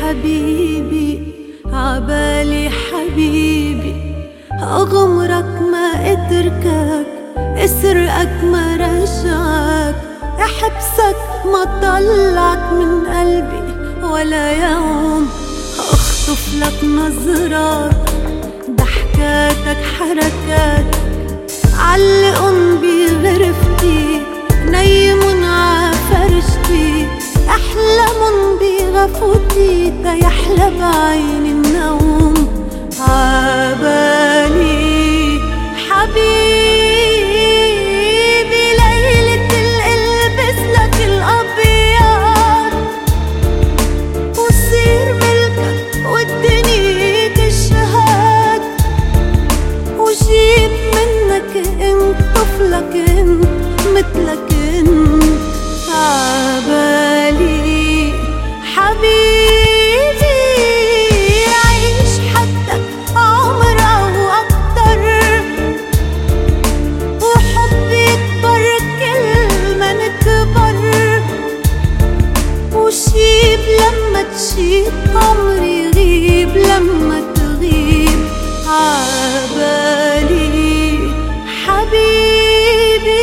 حبيبي عبالي حبيبي، أغمرك ما أتركك، أسرقك ما رجعك، أحبسك ما طلعك من قلبي ولا يوم، أخطف لك نظرات ضحكاتك حركاتك، علقن بغرفتي نيمن عفرشتي، أحلمن بغفوتي تيحلى بعيني النوم، عبالي حبيبي ليلة القلبس لك الأبيض، وصير ملكك والدنيا تشهد، وجيب منك انت طفلك انت مثلك انت، عبالي حبيبي عيش حدك عمر أو أكتر، وحبي يكبر كل ما نكبر، وشيب لما تشيب عمري يغيب لما تغيب، عبالي حبيبي.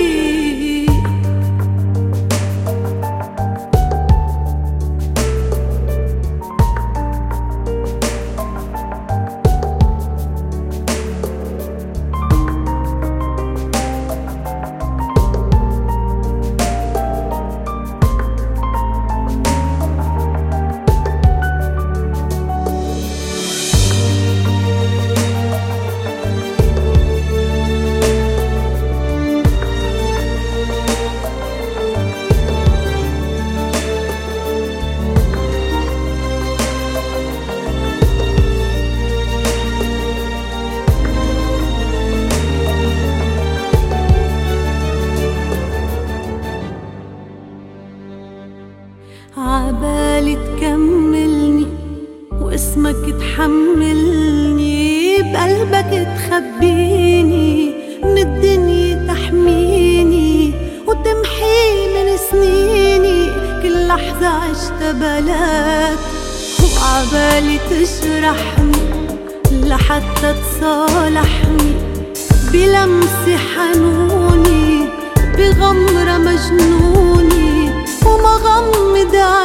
عبالي تكملني واسمك تحملني، بقلبك تخبيني من الدنيا تحميني، وتمحي من سنيني كل لحظة عشتها بلاك، وعبالي تجرحني لحتى تصالحني، بلمسة حنوني بغمرة مجنوني، وما غمض